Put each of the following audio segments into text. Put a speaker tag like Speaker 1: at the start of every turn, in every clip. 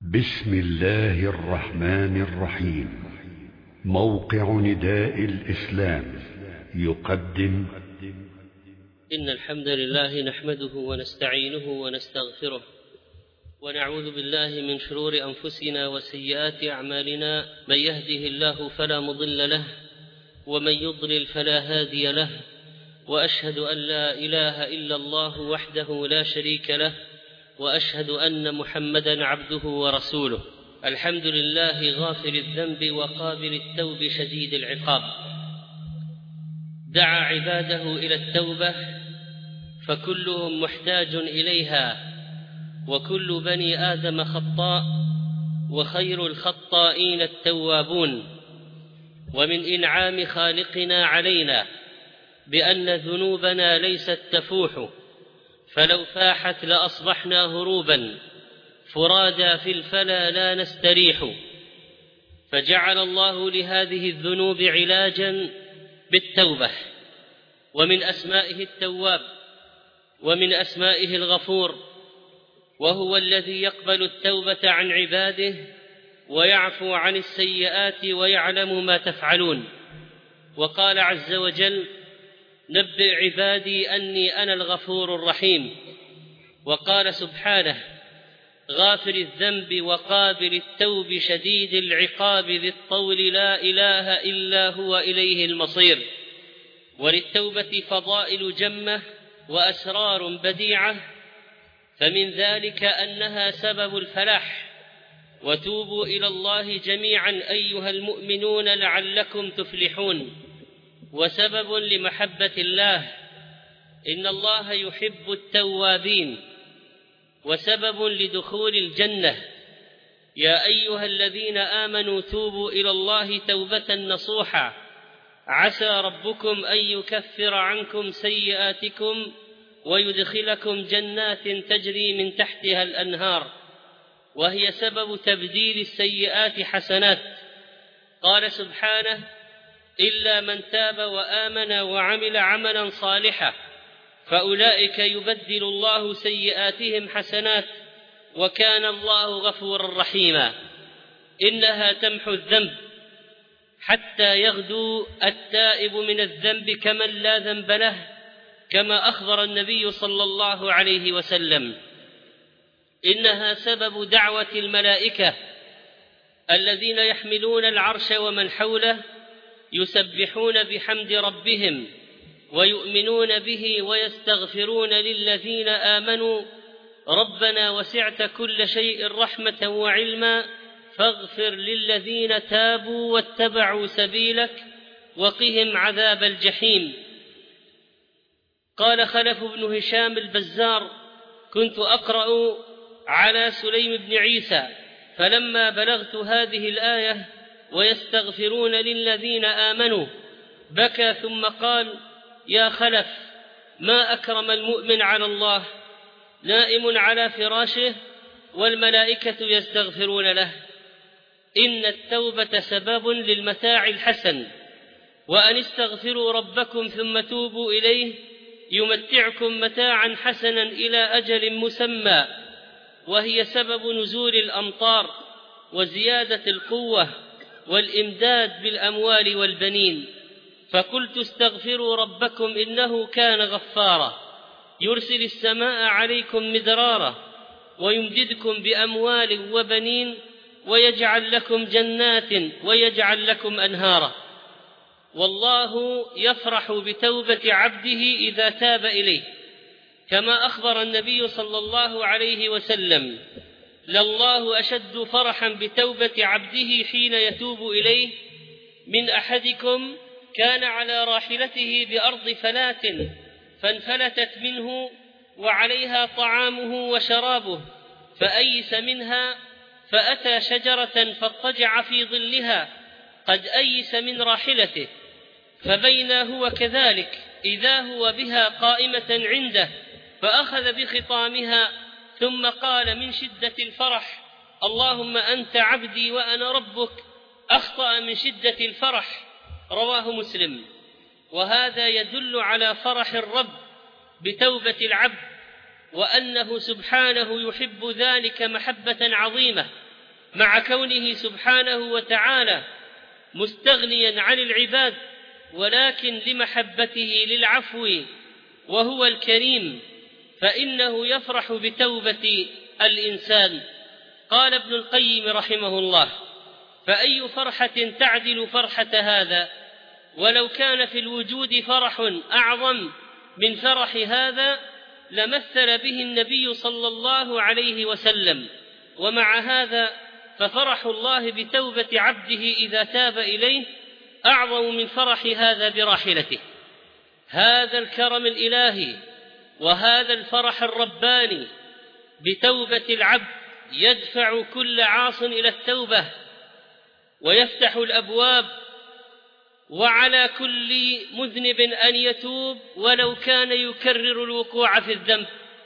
Speaker 1: بسم الله الرحمن الرحيم. موقع نداء الإسلام يقدم.
Speaker 2: إن الحمد لله نحمده ونستعينه ونستغفره ونعوذ بالله من شرور أنفسنا وسيئات أعمالنا. من يهده الله فلا مضل له ومن يضلل فلا هادي له، وأشهد أن لا إله إلا الله وحده لا شريك له، وأشهد أن محمدا عبده ورسوله. الحمد لله غافر الذنب وقابل التوب شديد العقاب. دعا عباده إلى التوبة فكلهم محتاج إليها، وكل بني آدم خطاء وخير الخطائين التوابون. ومن إنعام خالقنا علينا بأن ذنوبنا ليست تفوح، فلو فاحت لأصبحنا هروبا فرادا في الفلا لا نستريح. فجعل الله لهذه الذنوب علاجا بالتوبة، ومن أسمائه التواب ومن أسمائه الغفور، وهو الذي يقبل التوبة عن عباده ويعفو عن السيئات ويعلم ما تفعلون. وقال عز وجل: نبئ عبادي أني أنا الغفور الرحيم. وقال سبحانه: غافر الذنب وقابل التوب شديد العقاب ذي الطول لا إله إلا هو إليه المصير. وللتوبة فضائل جمة وأسرار بديعة، فمن ذلك أنها سبب الفلاح. وتوبوا إلى الله جميعا أيها المؤمنون لعلكم تفلحون. وسبب لمحبة الله، إن الله يحب التوابين. وسبب لدخول الجنة، يا أيها الذين آمنوا توبوا إلى الله توبة نصوحا عسى ربكم أن يكفر عنكم سيئاتكم ويدخلكم جنات تجري من تحتها الأنهار، وهي سبب تبديل السيئات حسنات. قال سبحانه: إلا من تاب وآمن وعمل عملا صالحا فأولئك يبدل الله سيئاتهم حسنات وكان الله غفورا رحيما. إنها تمحو الذنب حتى يغدو التائب من الذنب كمن لا ذنب له، كما أخبر النبي صلى الله عليه وسلم. إنها سبب دعوة الملائكة الذين يحملون العرش ومن حوله يسبحون بحمد ربهم ويؤمنون به ويستغفرون للذين آمنوا: ربنا وسعت كل شيء رحمة وعلما فاغفر للذين تابوا واتبعوا سبيلك وقهم عذاب الجحيم. قال خلف بن هشام البزار: كنت أقرأ على سليم بن عيسى، فلما بلغت هذه الآية ويستغفرون للذين آمنوا بكى ثم قال: يا خلف، ما أكرم المؤمن على الله، نائم على فراشه والملائكة يستغفرون له. إن التوبة سبب للمتاع الحسن، وأن استغفروا ربكم ثم توبوا إليه يمتعكم متاعا حسنا إلى أجل مسمى، وهي سبب نزول الأمطار وزيادة القوة والإمداد بالأموال والبنين. فقلت استغفروا ربكم إنه كان غفارا يرسل السماء عليكم مدرارا ويمددكم بأموال وبنين ويجعل لكم جنات ويجعل لكم أنهارا. والله يفرح بتوبة عبده إذا تاب إليه، كما أخبر النبي صلى الله عليه وسلم: لله أشد فرحا بتوبة عبده حين يتوب إليه من أحدكم كان على راحلته بأرض فلات فانفلتت منه وعليها طعامه وشرابه فأيس منها فأتى شجرة فاضطجع في ظلها قد أيس من راحلته، فبين هو كذلك إذا هو بها قائمة عنده فأخذ بخطامها ثم قال من شدة الفرح: اللهم أنت عبدي وأنا ربك، أخطأ من شدة الفرح. رواه مسلم. وهذا يدل على فرح الرب بتوبة العبد، وأنه سبحانه يحب ذلك محبة عظيمة، مع كونه سبحانه وتعالى مستغنيا عن العباد، ولكن لمحبته للعفو وهو الكريم فإنه يفرح بتوبة الإنسان. قال ابن القيم رحمه الله: فأي فرحة تعدل فرحة هذا؟ ولو كان في الوجود فرح أعظم من فرح هذا لمثل به النبي صلى الله عليه وسلم. ومع هذا ففرح الله بتوبة عبده إذا تاب إليه أعظم من فرح هذا براحلته. هذا الكرم الإلهي وهذا الفرح الرباني بتوبة العبد يدفع كل عاص إلى التوبة ويفتح الأبواب، وعلى كل مذنب أن يتوب ولو كان يكرر الوقوع في الذنب،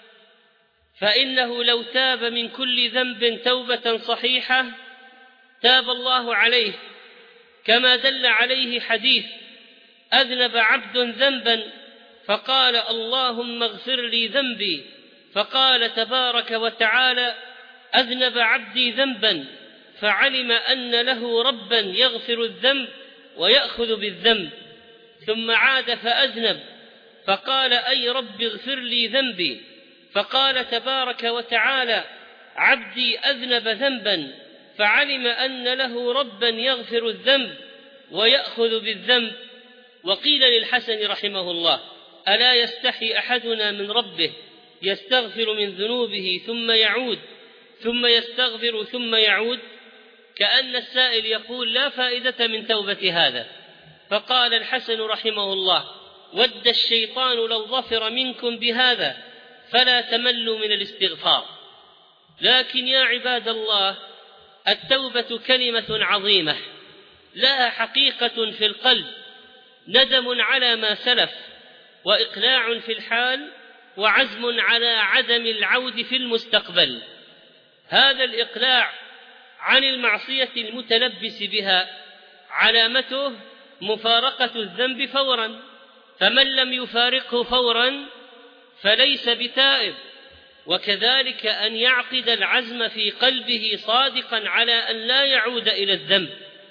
Speaker 2: فإنه لو تاب من كل ذنب توبة صحيحة تاب الله عليه، كما دل عليه حديث: أذنب عبد ذنبا فقال اللهم اغفر لي ذنبي، فقال تبارك وتعالى: أذنب عبدي ذنبا فعلم أن له ربا يغفر الذنب ويأخذ بالذنب، ثم عاد فأذنب فقال: أي رب اغفر لي ذنبي، فقال تبارك وتعالى: عبدي أذنب ذنبا فعلم أن له ربا يغفر الذنب ويأخذ بالذنب. وقيل للحسن رحمه الله: ألا يستحي أحدنا من ربه يستغفر من ذنوبه ثم يعود ثم يستغفر ثم يعود؟ كأن السائل يقول: لا فائدة من توبة هذا. فقال الحسن رحمه الله: ود الشيطان لو ظفر منكم بهذا فلا تملوا من الاستغفار. لكن يا عباد الله، التوبة كلمة عظيمة لها حقيقة في القلب، ندم على ما سلف، وإقلاع في الحال، وعزم على عدم العود في المستقبل. هذا الإقلاع عن المعصية المتلبس بها علامته مفارقة الذنب فورا، فمن لم يفارقه فورا فليس بتائب. وكذلك أن يعقد العزم في قلبه صادقا على أن لا يعود إلى الذنب،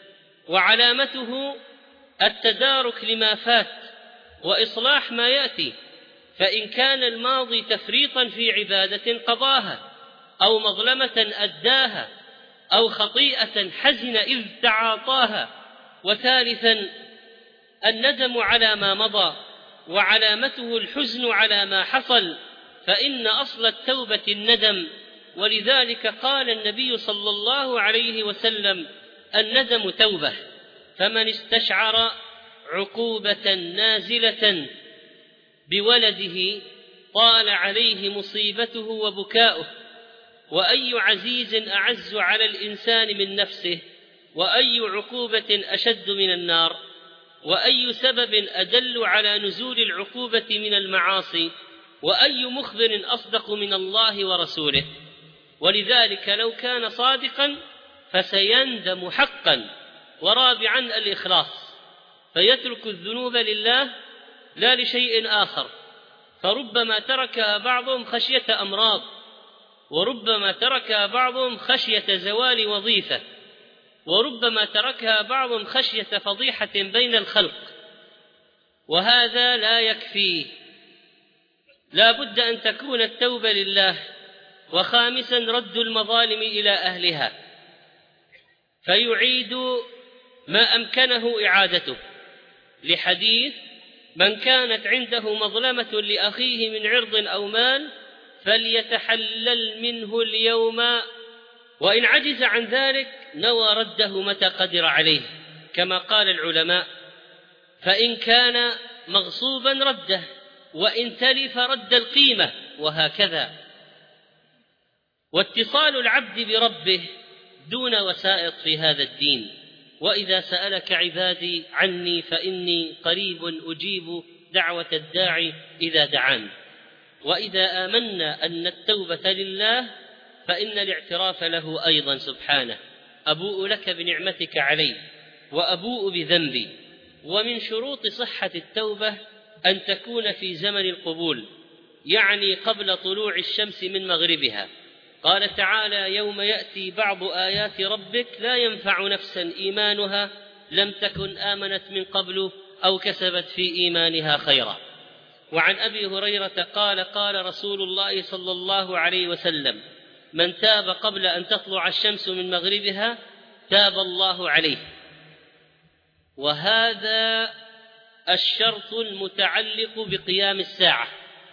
Speaker 2: وعلامته التدارك لما فات وإصلاح ما يأتي. فإن كان الماضي تفريطا في عبادة قضاها، أو مظلمة أداها، أو خطيئة حزن إذ تعاطاها. وثالثا الندم على ما مضى، وعلامته الحزن على ما حصل، فإن أصل التوبة الندم. ولذلك قال النبي صلى الله عليه وسلم: الندم توبة، فمن استشعر عقوبة نازلة بولده طال عليه مصيبته وبكاؤه. وأي عزيز أعز على الإنسان من نفسه، وأي عقوبة أشد من النار، وأي سبب أدل على نزول العقوبة من المعاصي، وأي مخبر أصدق من الله ورسوله. ولذلك لو كان صادقا فسيندم حقا. ورابعا الإخلاص، فيترك الذنوب لله لا لشيء آخر، فربما تركها بعضهم خشية أمراض، وربما تركها بعضهم خشية زوال وظيفة، وربما تركها بعضهم خشية فضيحة بين الخلق، وهذا لا يكفي، لا بد أن تكون التوبة لله. وخامسا رد المظالم إلى أهلها، فيعيد ما أمكنه إعادته، لحديث: من كانت عنده مظلمة لأخيه من عرض أو مال فليتحلل منه اليوم، وإن عجز عن ذلك نوى رده متى قدر عليه، كما قال العلماء. فإن كان مغصوبا رده، وإن تلف رد القيمة، وهكذا. واتصال العبد بربه دون وسائط في هذا الدين. وإذا سألك عبادي عني فإني قريب أجيب دعوة الداعي إذا دعان. وإذا آمنا أن التوبة لله فإن الاعتراف له أيضا سبحانه: أبوء لك بنعمتك علي وأبوء بذنبي. ومن شروط صحة التوبة أن تكون في زمن القبول، يعني قبل طلوع الشمس من مغربها، قال تعالى: يوم يأتي بعض آيات ربك لا ينفع نفسا إيمانها لم تكن آمنت من قبل أو كسبت في إيمانها خيرا. وعن أبي هريرة قال: قال رسول الله صلى الله عليه وسلم: من تاب قبل أن تطلع الشمس من مغربها تاب الله عليه. وهذا الشرط المتعلق بقيام الساعة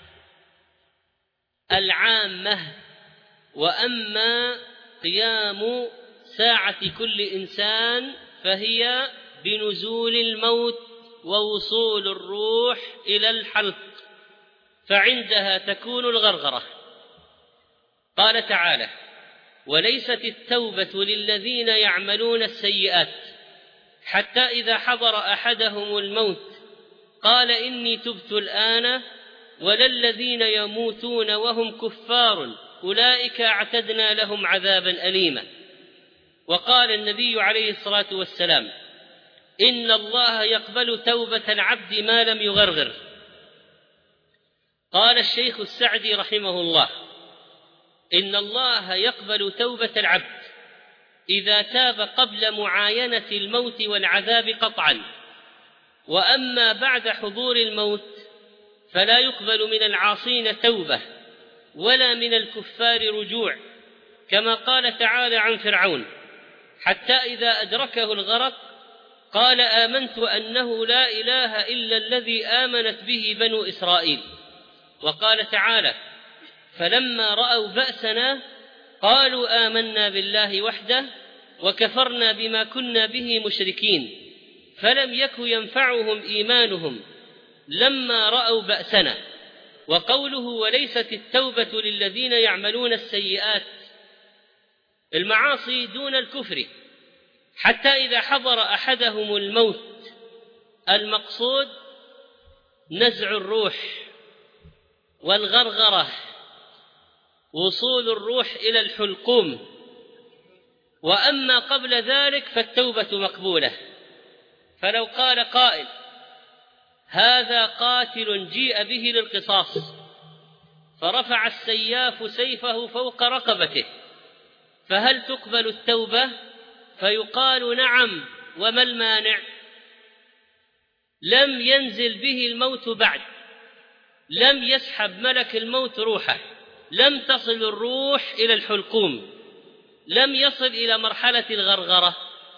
Speaker 2: العامة. وأما قيام ساعة كل إنسان فهي بنزول الموت ووصول الروح إلى الحلق، فعندها تكون الغرغرة. قال تعالى: وليست التوبة للذين يعملون السيئات حتى إذا حضر أحدهم الموت قال إني تبت الآن ولا الذين يموتون وهم كفار أولئك أعتدنا لهم عذابا أليما. وقال النبي عليه الصلاة والسلام: إن الله يقبل توبة العبد ما لم يغرغر. قال الشيخ السعدي رحمه الله: إن الله يقبل توبة العبد إذا تاب قبل معاينة الموت والعذاب قطعا، وأما بعد حضور الموت فلا يقبل من العاصين توبة ولا من الكفار رجوع، كما قال تعالى عن فرعون: حتى إذا أدركه الغرق قال آمنت أنه لا إله إلا الذي آمنت به بنو إسرائيل. وقال تعالى: فلما رأوا بأسنا قالوا آمنا بالله وحده وكفرنا بما كنا به مشركين فلم يك ينفعهم إيمانهم لما رأوا بأسنا. وقوله: وليست التوبة للذين يعملون السيئات، المعاصي دون الكفر، حتى إذا حضر أحدهم الموت. المقصود نزع الروح والغرغرة، وصول الروح إلى الحلقوم. وأما قبل ذلك فالتوبة مقبولة. فلو قال قائل: هذا قاتل جيء به للقصاص فرفع السياف سيفه فوق رقبته، فهل تقبل التوبة؟ فيقال: نعم، وما المانع؟ لم ينزل به الموت بعد، لم يسحب ملك الموت روحه، لم تصل الروح إلى الحلقوم، لم يصل إلى مرحلة الغرغرة.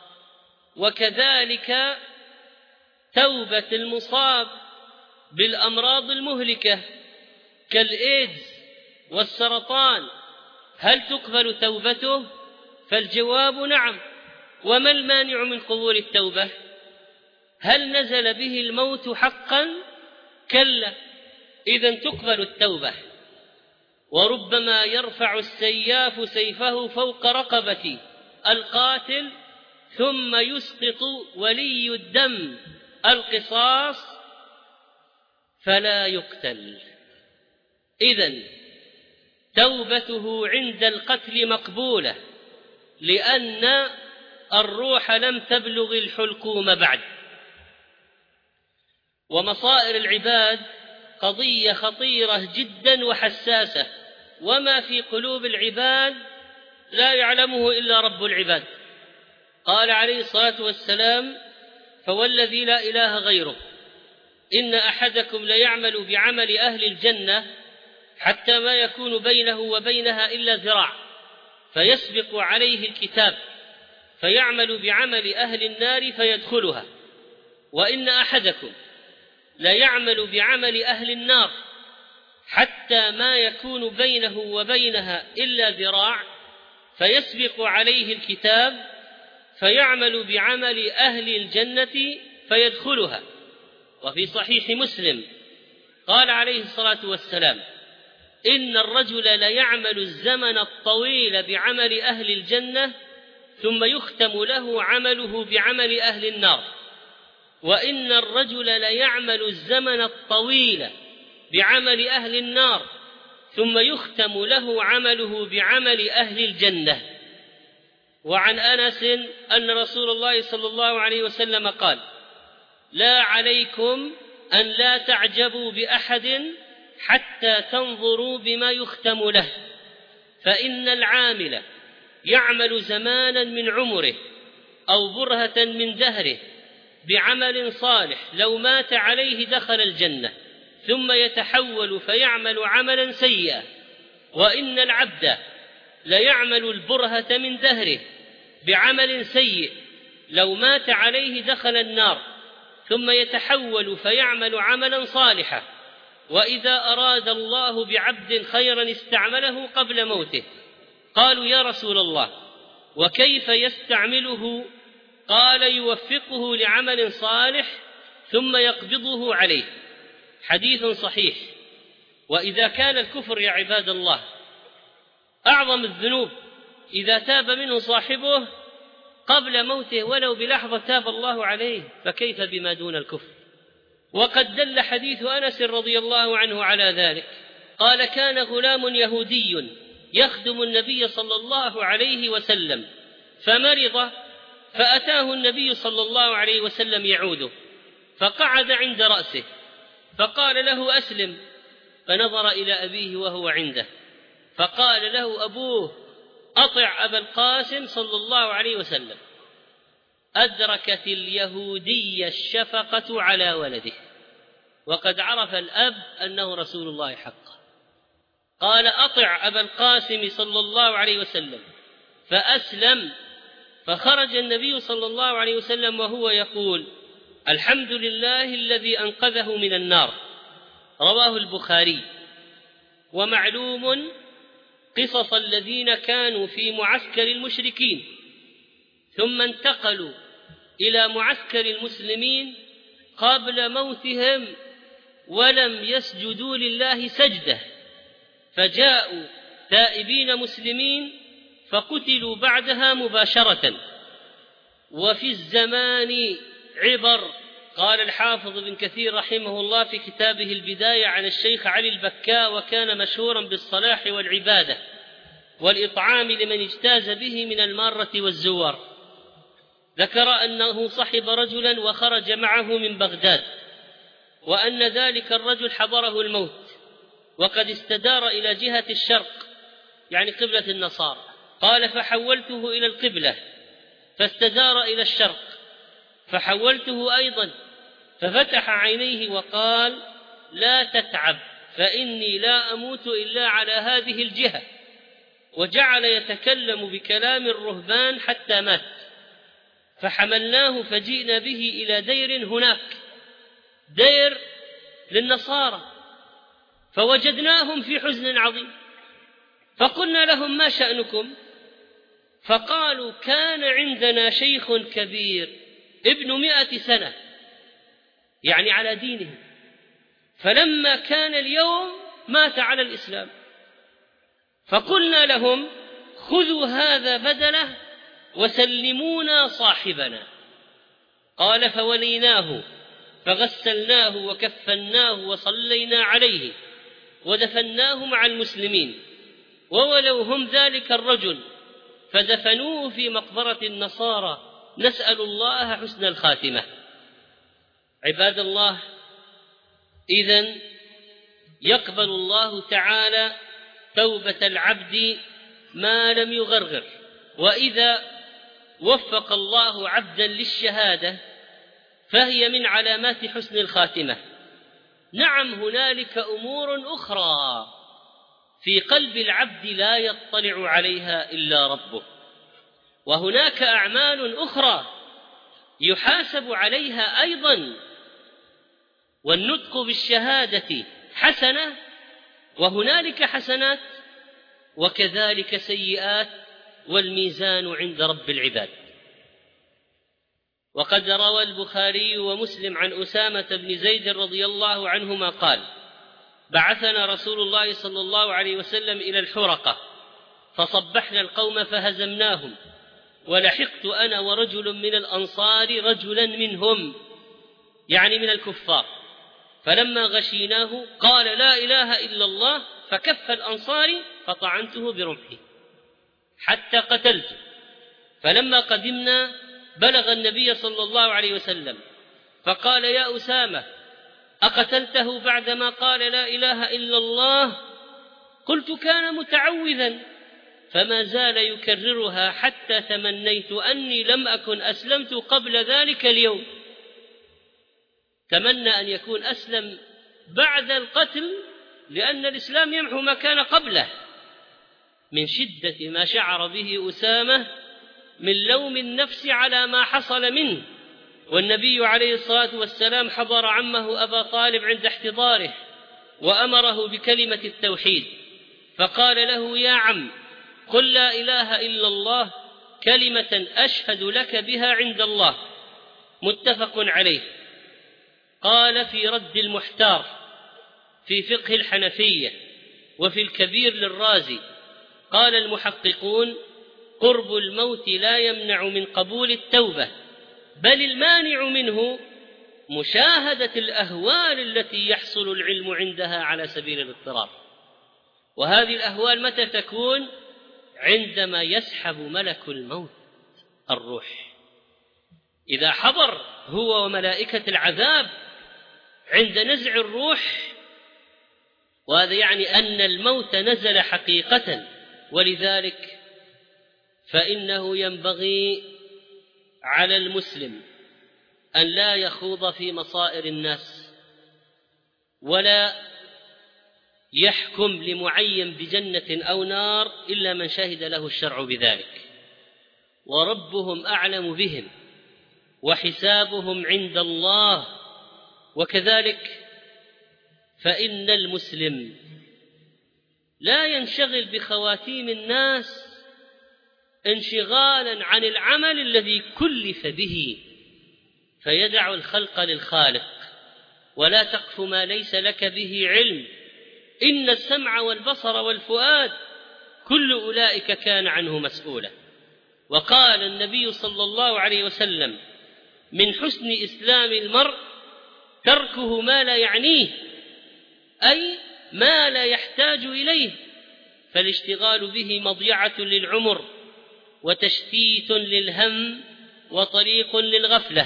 Speaker 2: وكذلك توبة المصاب بالأمراض المهلكة كالإيدز والسرطان، هل تقبل توبته؟ فالجواب نعم. وما المانع من قبول التوبة؟ هل نزل به الموت حقا؟ كلا، إذن تقبل التوبة. وربما يرفع السياف سيفه فوق رقبة القاتل ثم يسقط ولي الدم القصاص فلا يقتل. إذن توبته عند القتل مقبولة، لأن الروح لم تبلغ الحلقوم بعد. ومصائر العباد قضية خطيرة جدا وحساسة، وما في قلوب العباد لا يعلمه إلا رب العباد. قال عليه الصلاة والسلام: فوالذي لا إله غيره إن أحدكم ليعمل بعمل أهل الجنة حتى ما يكون بينه وبينها إلا ذراع، فيسبق عليه الكتاب فيعمل بعمل أهل النار فيدخلها، وإن أحدكم ليعمل بعمل أهل النار حتى ما يكون بينه وبينها إلا ذراع، فيسبق عليه الكتاب فيعمل بعمل أهل الجنة فيدخلها. وفي صحيح مسلم قال عليه الصلاة والسلام: إن الرجل ليعمل الزمن الطويل بعمل أهل الجنة ثم يختم له عمله بعمل أهل النار، وإن الرجل ليعمل الزمن الطويل بعمل أهل النار ثم يختم له عمله بعمل أهل الجنة. وعن أنس أن رسول الله صلى الله عليه وسلم قال: لا عليكم أن لا تعجبوا بأحد حتى تنظروا بما يختم له، فإن العامل يعمل زمانا من عمره أو برهة من دهره بعمل صالح لو مات عليه دخل الجنة، ثم يتحول فيعمل عملا سيئا. وإن العبد ليعمل البرهة من دهره بعمل سيء لو مات عليه دخل النار، ثم يتحول فيعمل عملا صالحا. وإذا أراد الله بعبد خيرا استعمله قبل موته. قالوا يا رسول الله وكيف يستعمله؟ قال يوفقه لعمل صالح ثم يقبضه عليه. حديث صحيح. وإذا كان الكفر يا عباد الله أعظم الذنوب إذا تاب منه صاحبه قبل موته ولو بلحظة تاب الله عليه، فكيف بما دون الكفر؟ وقد دل حديث أنس رضي الله عنه على ذلك. قال كان غلام يهودي يخدم النبي صلى الله عليه وسلم فمرض، فأتاه النبي صلى الله عليه وسلم يعوده، فقعد عند رأسه فقال له أسلم، فنظر إلى أبيه وهو عنده فقال له أبوه أطع أبا القاسم صلى الله عليه وسلم. أدركت اليهودية الشفقة على ولده، وقد عرف الأب أنه رسول الله حقا. قال أطع أبا القاسم صلى الله عليه وسلم فأسلم. فخرج النبي صلى الله عليه وسلم وهو يقول الحمد لله الذي أنقذه من النار. رواه البخاري. ومعلوم قصص الذين كانوا في معسكر المشركين ثم انتقلوا إلى معسكر المسلمين قبل موتهم ولم يسجدوا لله سجدة، فجاءوا تائبين مسلمين فقتلوا بعدها مباشرة. وفي الزمان عبر. قال الحافظ ابن كثير رحمه الله في كتابه البداية عن الشيخ علي البكاء: وكان مشهورا بالصلاح والعبادة والإطعام لمن اجتاز به من المارة والزوار. ذكر أنه صحب رجلا وخرج معه من بغداد، وأن ذلك الرجل حضره الموت وقد استدار إلى جهة الشرق يعني قبلة النصارى. قال فحولته إلى القبلة فاستدار إلى الشرق، فحولته أيضا ففتح عينيه وقال لا تتعب فإني لا أموت إلا على هذه الجهة، وجعل يتكلم بكلام الرهبان حتى مات. فحملناه فجئنا به إلى دير هناك، دير للنصارى، فوجدناهم في حزن عظيم، فقلنا لهم ما شأنكم؟ فقالوا كان عندنا شيخ كبير ابن 100 سنة يعني على دينه، فلما كان اليوم مات على الإسلام، فقلنا لهم خذوا هذا بدله وسلمونا صاحبنا. قال فوليناه فغسلناه وكفناه وصلينا عليه ودفناه مع المسلمين، وولوا هم ذلك الرجل فدفنوه في مقبرة النصارى، نسأل الله حسن الخاتمة. عباد الله، إذن يقبل الله تعالى توبة العبد ما لم يغرغر. وإذا وفق الله عبدا للشهادة فهي من علامات حسن الخاتمة. نعم، هنالك أمور أخرى في قلب العبد لا يطلع عليها إلا ربه، وهناك أعمال أخرى يحاسب عليها أيضا، والنطق بالشهادة حسنة وهنالك حسنات وكذلك سيئات، والميزان عند رب العباد. وقد روى البخاري ومسلم عن أسامة بن زيد رضي الله عنهما قال: بعثنا رسول الله صلى الله عليه وسلم إلى الحرقة فصبحنا القوم فهزمناهم، ولحقت أنا ورجل من الأنصار رجلا منهم يعني من الكفار، فلما غشيناه قال لا إله إلا الله، فكف الأنصاري فطعنته برمحي حتى قتلته. فلما قدمنا بلغ النبي صلى الله عليه وسلم فقال يا أسامة أقتلته بعدما قال لا إله إلا الله؟ قلت كان متعوذا فما زال يكررها حتى تمنيت أني لم أكن أسلمت قبل ذلك اليوم. تمنى أن يكون أسلم بعد القتل، لأن الإسلام يمحو ما كان قبله، من شدة ما شعر به أسامة من لوم النفس على ما حصل منه. والنبي عليه الصلاة والسلام حضر عمه أبا طالب عند احتضاره وأمره بكلمة التوحيد، فقال له: يا عم، قل لا إله إلا الله، كلمة أشهد لك بها عند الله. متفق عليه. قال في رد المحتار في فقه الحنفية وفي الكبير للرازي، قال المحققون: قرب الموت لا يمنع من قبول التوبة، بل المانع منه مشاهدة الأهوال التي يحصل العلم عندها على سبيل الاضطرار. وهذه الأهوال متى تكون؟ عندما يسحب ملك الموت الروح، إذا حضر هو وملائكة العذاب عند نزع الروح، وهذا يعني أن الموت نزل حقيقة. ولذلك فإنه ينبغي على المسلم أن لا يخوض في مصائر الناس، ولا يحكم لمعين بجنة أو نار إلا من شهد له الشرع بذلك، وربهم أعلم بهم وحسابهم عند الله. وكذلك فإن المسلم لا ينشغل بخواتيم الناس انشغالا عن العمل الذي كلف به، فيدع الخلق للخالق. ولا تقف ما ليس لك به علم، إن السمع والبصر والفؤاد كل أولئك كان عنه مسؤولا. وقال النبي صلى الله عليه وسلم: من حسن إسلام المرء تركه ما لا يعنيه، أي ما لا يحتاج إليه، فالاشتغال به مضيعة للعمر وتشتيت للهم وطريق للغفلة.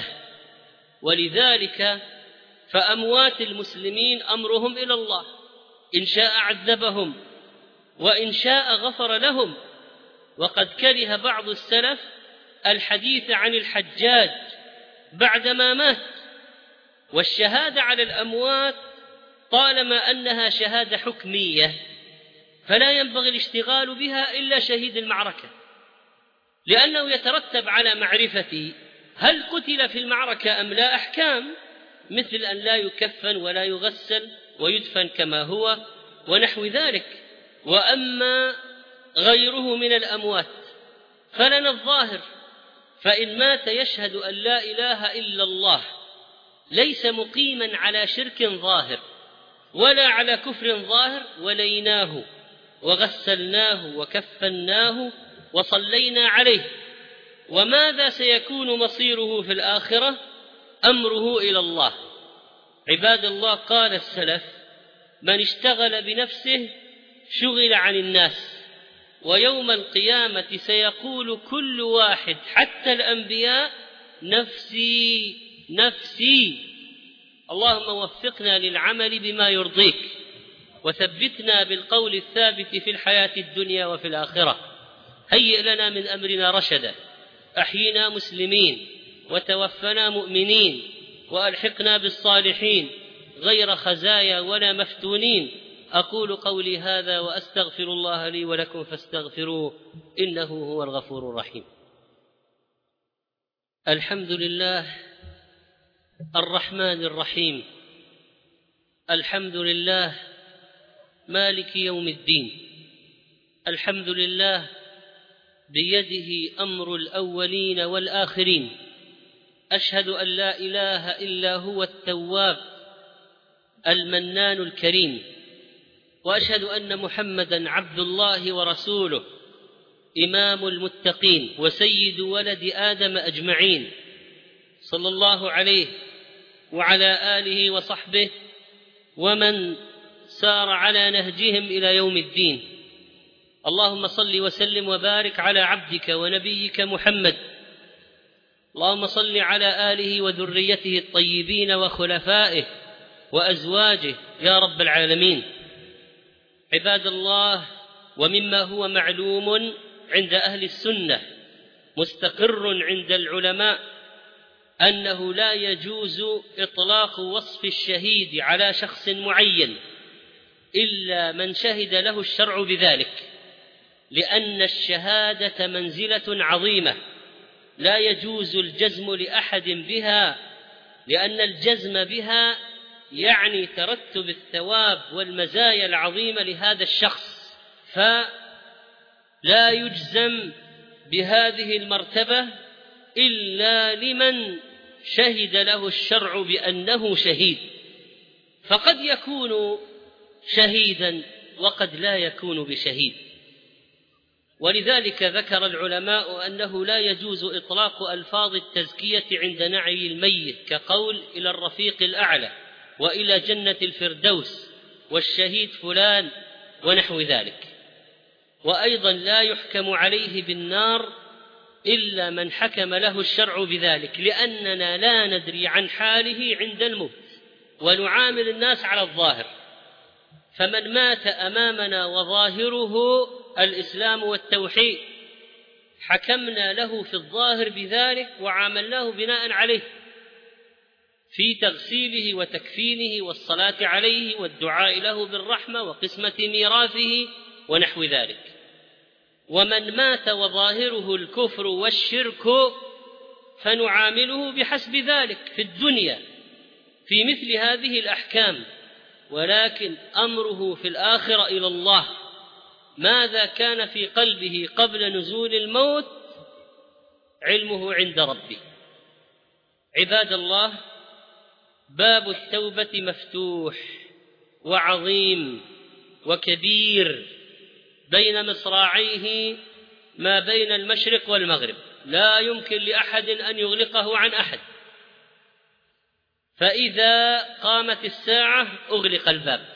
Speaker 2: ولذلك فأموات المسلمين أمرهم إلى الله، إن شاء عذبهم وإن شاء غفر لهم. وقد كره بعض السلف الحديث عن الحجاج بعدما مات، والشهادة على الأموات طالما أنها شهادة حكمية فلا ينبغي الاشتغال بها إلا شهيد المعركة، لأنه يترتب على معرفة هل قتل في المعركة أم لا أحكام، مثل أن لا يكفن ولا يغسل ويدفن كما هو ونحو ذلك. وأما غيره من الأموات فلنا الظاهر، فإن مات يشهد أن لا إله إلا الله ليس مقيما على شرك ظاهر ولا على كفر ظاهر، وليناه وغسلناه وكفناه وصلينا عليه. وماذا سيكون مصيره في الآخرة؟ أمره إلى الله. عباد الله، قال السلف: من اشتغل بنفسه شغل عن الناس، ويوم القيامة سيقول كل واحد حتى الأنبياء: نفسي نفسي. اللهم وفقنا للعمل بما يرضيك، وثبتنا بالقول الثابت في الحياة الدنيا وفي الآخرة. هيئ لنا من أمرنا رشدا، أحينا مسلمين وتوفنا مؤمنين، وألحقنا بالصالحين غير خزايا ولا مفتونين. أقول قولي هذا وأستغفر الله لي ولكم فاستغفروه إنه هو الغفور الرحيم. الحمد لله الرحمن الرحيم، الحمد لله مالك يوم الدين، الحمد لله بيده أمر الأولين والآخرين. أشهد أن لا إله إلا هو التواب المنان الكريم، وأشهد أن محمدًا عبد الله ورسوله، إمام المتقين وسيد ولد آدم أجمعين، صلى الله عليه وعلى آله وصحبه ومن سار على نهجهم إلى يوم الدين. اللهم صل وسلم وبارك على عبدك ونبيك محمد. اللهم صل على آله وذريته الطيبين وخلفائه وأزواجه يا رب العالمين. عباد الله، ومما هو معلوم عند أهل السنة مستقر عند العلماء أنه لا يجوز إطلاق وصف الشهيد على شخص معين إلا من شهد له الشرع بذلك، لأن الشهادة منزلة عظيمة لا يجوز الجزم لأحد بها، لأن الجزم بها يعني ترتب الثواب والمزايا العظيمة لهذا الشخص، فلا يجزم بهذه المرتبة إلا لمن شهد له الشرع بأنه شهيد، فقد يكون شهيدا وقد لا يكون بشهيد. ولذلك ذكر العلماء أنه لا يجوز إطلاق ألفاظ التزكية عند نعي الميت، كقول إلى الرفيق الأعلى وإلى جنة الفردوس والشهيد فلان ونحو ذلك. وأيضا لا يحكم عليه بالنار إلا من حكم له الشرع بذلك، لأننا لا ندري عن حاله عند الموت ونعامل الناس على الظاهر، فمن مات أمامنا وظاهره الإسلام والتوحيد حكمنا له في الظاهر بذلك وعاملناه بناء عليه في تغسيله وتكفينه والصلاة عليه والدعاء له بالرحمة وقسمة ميراثه ونحو ذلك. ومن مات وظاهره الكفر والشرك فنعامله بحسب ذلك في الدنيا في مثل هذه الأحكام، ولكن أمره في الآخرة إلى الله، ماذا كان في قلبه قبل نزول الموت علمه عند ربه. عباد الله، باب التوبة مفتوح وعظيم وكبير بين مصراعيه ما بين المشرق والمغرب، لا يمكن لأحد أن يغلقه عن أحد، فإذا قامت الساعة أغلق الباب،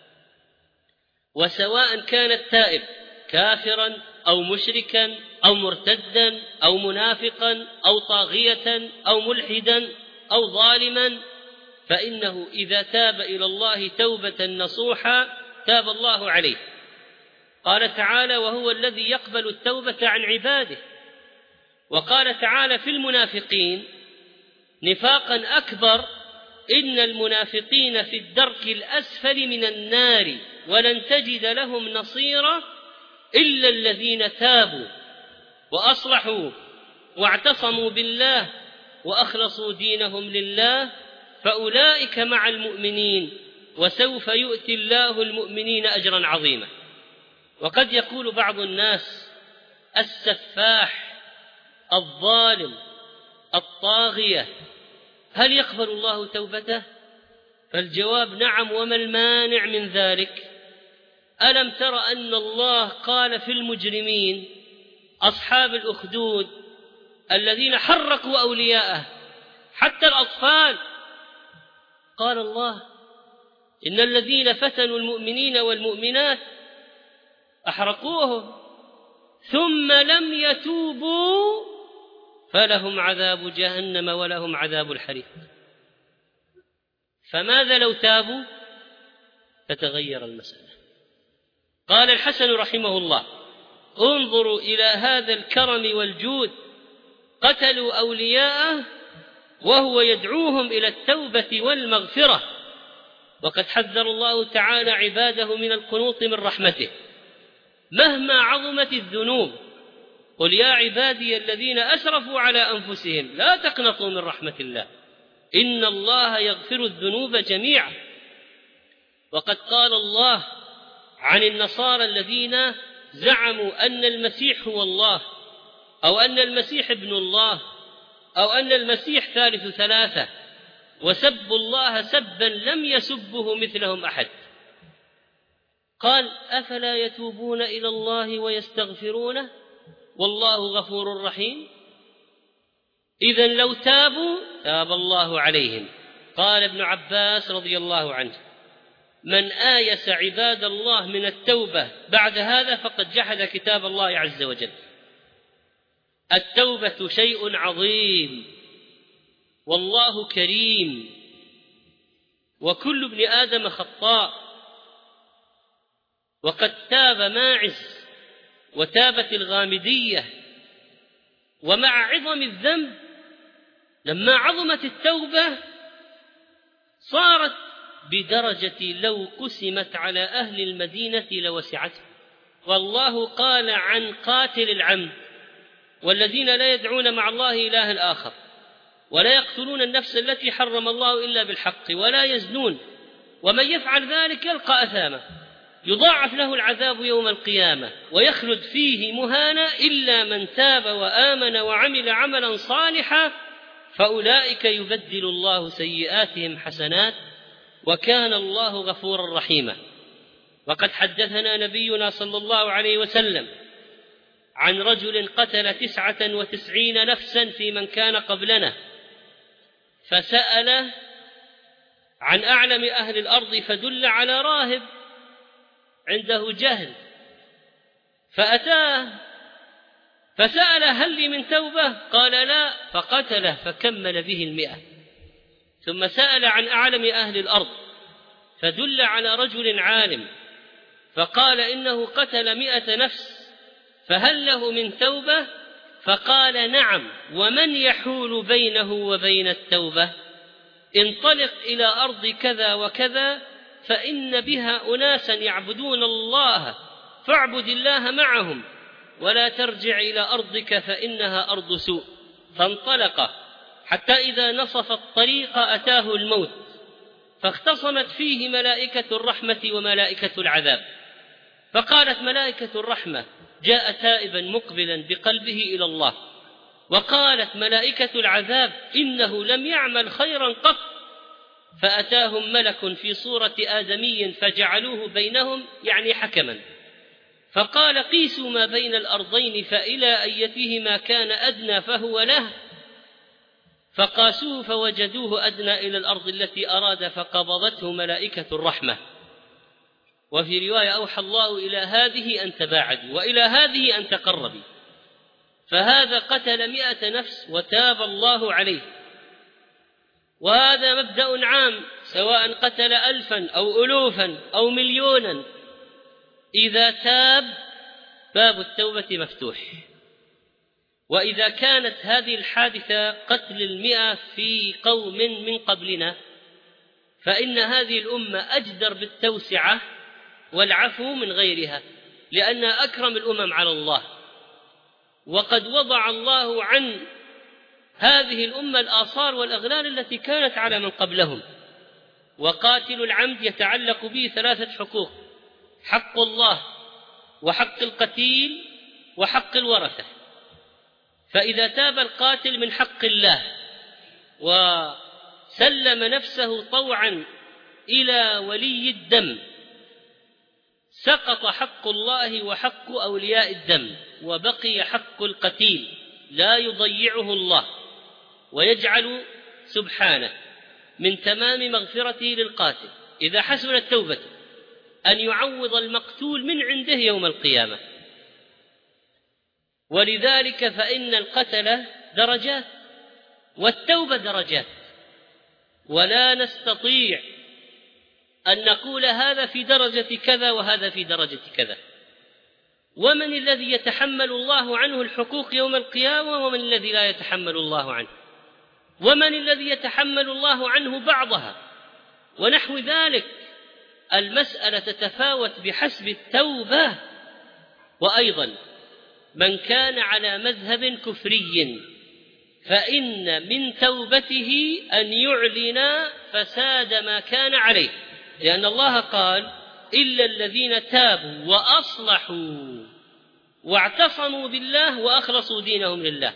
Speaker 2: وسواء كان التائب كافرا أو مشركا أو مرتدا أو منافقا أو طاغية أو ملحدا أو ظالما، فإنه إذا تاب إلى الله توبة نصوحا تاب الله عليه. قال تعالى: وهو الذي يقبل التوبة عن عباده. وقال تعالى في المنافقين نفاقا أكبر: إن المنافقين في الدرك الأسفل من النار ولن تجد لهم نصيرا إلا الذين تابوا وأصلحوا واعتصموا بالله وأخلصوا دينهم لله فأولئك مع المؤمنين وسوف يؤتي الله المؤمنين أجرا عظيما. وقد يقول بعض الناس: السفاح الظالم الطاغية هل يقبل الله توبته؟ فالجواب: نعم، وما المانع من ذلك؟ ألم تر أن الله قال في المجرمين أصحاب الأخدود الذين حرقوا أولياءه حتى الأطفال، قال الله: إن الذين فتنوا المؤمنين والمؤمنات أحرقوهم ثم لم يتوبوا فلهم عذاب جهنم ولهم عذاب الحريق. فماذا لو تابوا؟ فتغير المسألة. قال الحسن رحمه الله: انظروا إلى هذا الكرم والجود، قتلوا أولياءه وهو يدعوهم إلى التوبة والمغفرة، وقد حذر الله تعالى عباده من القنوط من رحمته مهما عظمت الذنوب. قل يا عبادي الذين أسرفوا على أنفسهم لا تقنطوا من رحمة الله إن الله يغفر الذنوب جميعا. وقد قال الله عن النصارى الذين زعموا أن المسيح هو الله، أو أن المسيح ابن الله، أو أن المسيح ثالث ثلاثة، وسبوا الله سبا لم يسبه مثلهم أحد. قال: أفلا يتوبون إلى الله ويستغفرونه والله غفور رحيم؟ إذن لو تابوا تاب الله عليهم. قال ابن عباس رضي الله عنه: من آيس عباد الله من التوبة بعد هذا فقد جحد كتاب الله عز وجل. التوبة شيء عظيم والله كريم، وكل ابن آدم خطاء، وقد تاب ماعز وتابت الغامدية. ومع عظم الذنب لما عظمت التوبة صارت بدرجة لو قسمت على أهل المدينة لوسعتهم. والله قال عن قاتل العمد: والذين لا يدعون مع الله إلها آخر ولا يقتلون النفس التي حرم الله إلا بالحق ولا يزنون ومن يفعل ذلك يلقى أثاما يضاعف له العذاب يوم القيامة ويخلد فيه مهانا إلا من تاب وآمن وعمل عملا صالحا فأولئك يبدل الله سيئاتهم حسنات وكان الله غفورا رحيما. وقد حدثنا نبينا صلى الله عليه وسلم عن رجل قتل 99 نفسا في من كان قبلنا، فسأل عن أعلم أهل الأرض فدل على راهب عنده جهل، فأتاه فسأل: هل لي من توبة؟ قال: لا، فقتله فكمل به 100. ثم سأل عن أعلم أهل الأرض فدل على رجل عالم، فقال: إنه قتل 100 نفس، فهل له من توبة؟ فقال: نعم، ومن يحول بينه وبين التوبة؟ انطلق إلى أرض كذا وكذا فإن بها أناسا يعبدون الله فاعبد الله معهم ولا ترجع إلى أرضك فإنها أرض سوء. فانطلق حتى إذا نصف الطريق أتاه الموت، فاختصمت فيه ملائكة الرحمة وملائكة العذاب، فقالت ملائكة الرحمة: جاء تائبا مقبلا بقلبه إلى الله، وقالت ملائكة العذاب: إنه لم يعمل خيرا قط. فأتاهم ملك في صورة آدمي فجعلوه بينهم، يعني حكما، فقال: قيسوا ما بين الأرضين فإلى أيتهما كان أدنى فهو له، فقاسوه فوجدوه أدنى إلى الأرض التي أراد فقبضته ملائكة الرحمة. وفي رواية: أوحى الله إلى هذه أن تباعدوا وإلى هذه أن تقربوا. فهذا قتل 100 نفس وتاب الله عليه. وهذا مبدأ عام، سواء قتل 1000 أو ألوفا أو مليونا، إذا تاب باب التوبة مفتوح. وإذا كانت هذه الحادثة قتل 100 في قوم من قبلنا، فإن هذه الأمة أجدر بالتوسعة والعفو من غيرها، لأن أكرم الأمم على الله. وقد وضع الله عن هذه الأمة الآثار والأغلال التي كانت على من قبلهم. وقاتل العمد يتعلق به 3 حقوق: حق الله وحق القتيل وحق الورثة. فإذا تاب القاتل من حق الله وسلم نفسه طوعا إلى ولي الدم سقط حق الله وحق أولياء الدم، وبقي حق القتيل لا يضيعه الله، ويجعل سبحانه من تمام مغفرته للقاتل إذا حسنت توبته أن يعوض المقتول من عنده يوم القيامة. ولذلك فإن القتل درجات والتوبة درجات، ولا نستطيع أن نقول هذا في درجة كذا وهذا في درجة كذا. ومن الذي يتحمل الله عنه الحقوق يوم القيامة ومن الذي لا يتحمل الله عنه؟ ومن الذي يتحمل الله عنه بعضها ونحو ذلك؟ المسألة تتفاوت بحسب التوبة. وأيضا من كان على مذهب كفري فإن من توبته أن يعلن فساد ما كان عليه، لأن الله قال: إلا الذين تابوا وأصلحوا واعتصموا بالله وأخلصوا دينهم لله.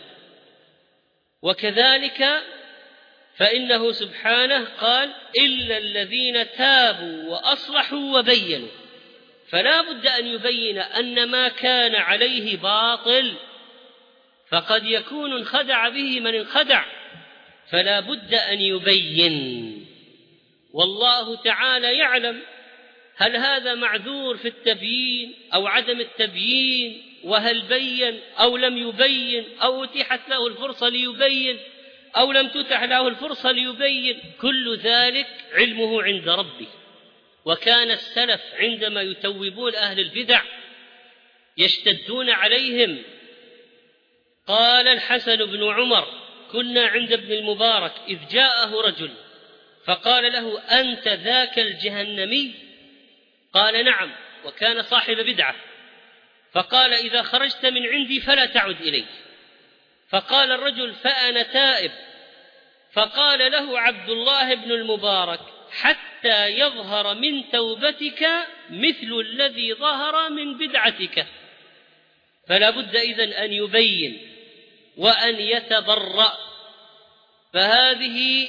Speaker 2: وكذلك فإنه سبحانه قال: إلا الذين تابوا وأصلحوا وبينوا. فلا بد أن يبين أن ما كان عليه باطل، فقد يكون انخدع به من انخدع، فلا بد أن يبين. والله تعالى يعلم هل هذا معذور في التبيين أو عدم التبيين، وهل بين أو لم يبين، أو أتيحت له الفرصة ليبين أو لم تتح له الفرصة ليبين. كل ذلك علمه عند ربه، وكان السلف عندما يتوبون أهل البدع يشتدون عليهم. قال الحسن بن عمر: كنا عند ابن المبارك إذ جاءه رجل فقال له: أنت ذاك الجهنمي؟ قال: نعم. وكان صاحب بدعة. فقال: إذا خرجت من عندي فلا تعد إلي. فقال الرجل: فأنا تائب. فقال له عبد الله بن المبارك: حتى يظهر من توبتك مثل الذي ظهر من بدعتك. فلا بد إذن أن يبين وأن يتبرأ. فهذه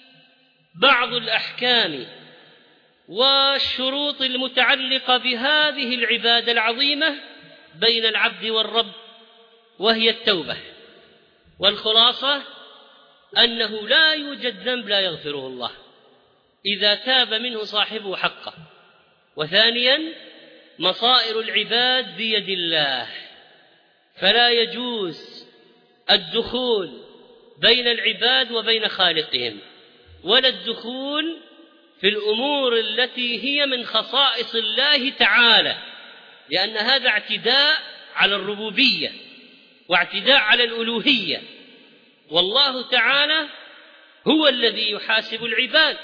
Speaker 2: بعض الأحكام والشروط المتعلقة بهذه العبادة العظيمة بين العبد والرب، وهي التوبة. والخلاصة أنه لا يوجد ذنب لا يغفره الله إذا تاب منه صاحبه حقه. وثانيا، مصائر العباد بيد الله، فلا يجوز الدخول بين العباد وبين خالقهم، ولا الدخول في الأمور التي هي من خصائص الله تعالى، لأن هذا اعتداء على الربوبية واعتداء على الألوهية، والله تعالى هو الذي يحاسب العباد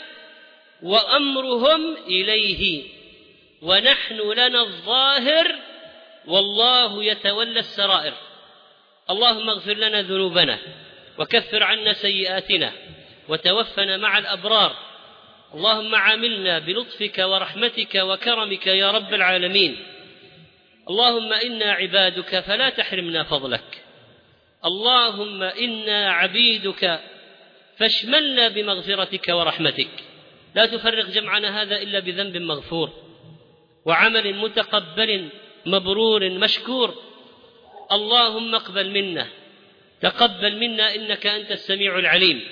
Speaker 2: وأمرهم إليه، ونحن لنا الظاهر والله يتولى السرائر. اللهم اغفر لنا ذنوبنا وكفر عنا سيئاتنا وتوفنا مع الأبرار. اللهم عاملنا بلطفك ورحمتك وكرمك يا رب العالمين. اللهم إنا عبادك فلا تحرمنا فضلك. اللهم إنا عبيدك فاشملنا بمغفرتك ورحمتك. لا تفرق جمعنا هذا إلا بذنب مغفور وعمل متقبل مبرور مشكور. اللهم اقبل منا، تقبل منا إنك أنت السميع العليم.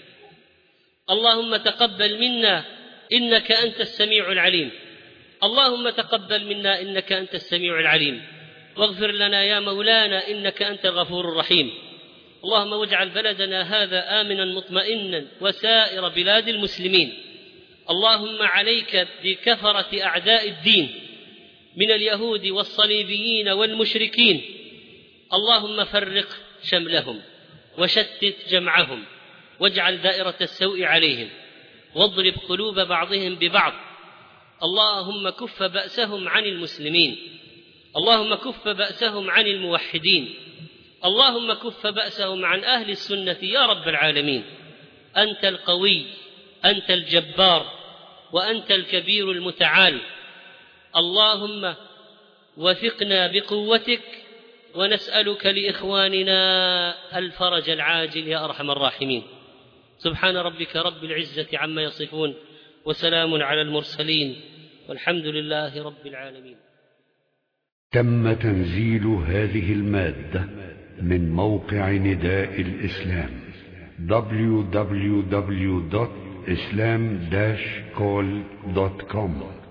Speaker 2: اللهم تقبل منا إنك أنت السميع العليم. اللهم تقبل منا إنك أنت السميع العليم، واغفر لنا يا مولانا إنك أنت الغفور الرحيم. اللهم واجعل بلدنا هذا آمنا مطمئنا وسائر بلاد المسلمين. اللهم عليك بكفرة أعداء الدين من اليهود والصليبيين والمشركين. اللهم فرق شملهم وشتت جمعهم واجعل دائرة السوء عليهم واضرب قلوب بعضهم ببعض. اللهم كف بأسهم عن المسلمين. اللهم كف بأسهم عن الموحدين. اللهم كف بأسهم عن أهل السنة يا رب العالمين. أنت القوي، أنت الجبار، وأنت الكبير المتعال. اللهم وثقنا بقوتك، ونسألك لإخواننا الفرج العاجل يا أرحم الراحمين. سبحان ربك رب العزة عما يصفون، وسلام على المرسلين، والحمد لله رب العالمين.
Speaker 1: تم تنزيل هذه المادة من موقع نداء الإسلام www.islam-call.com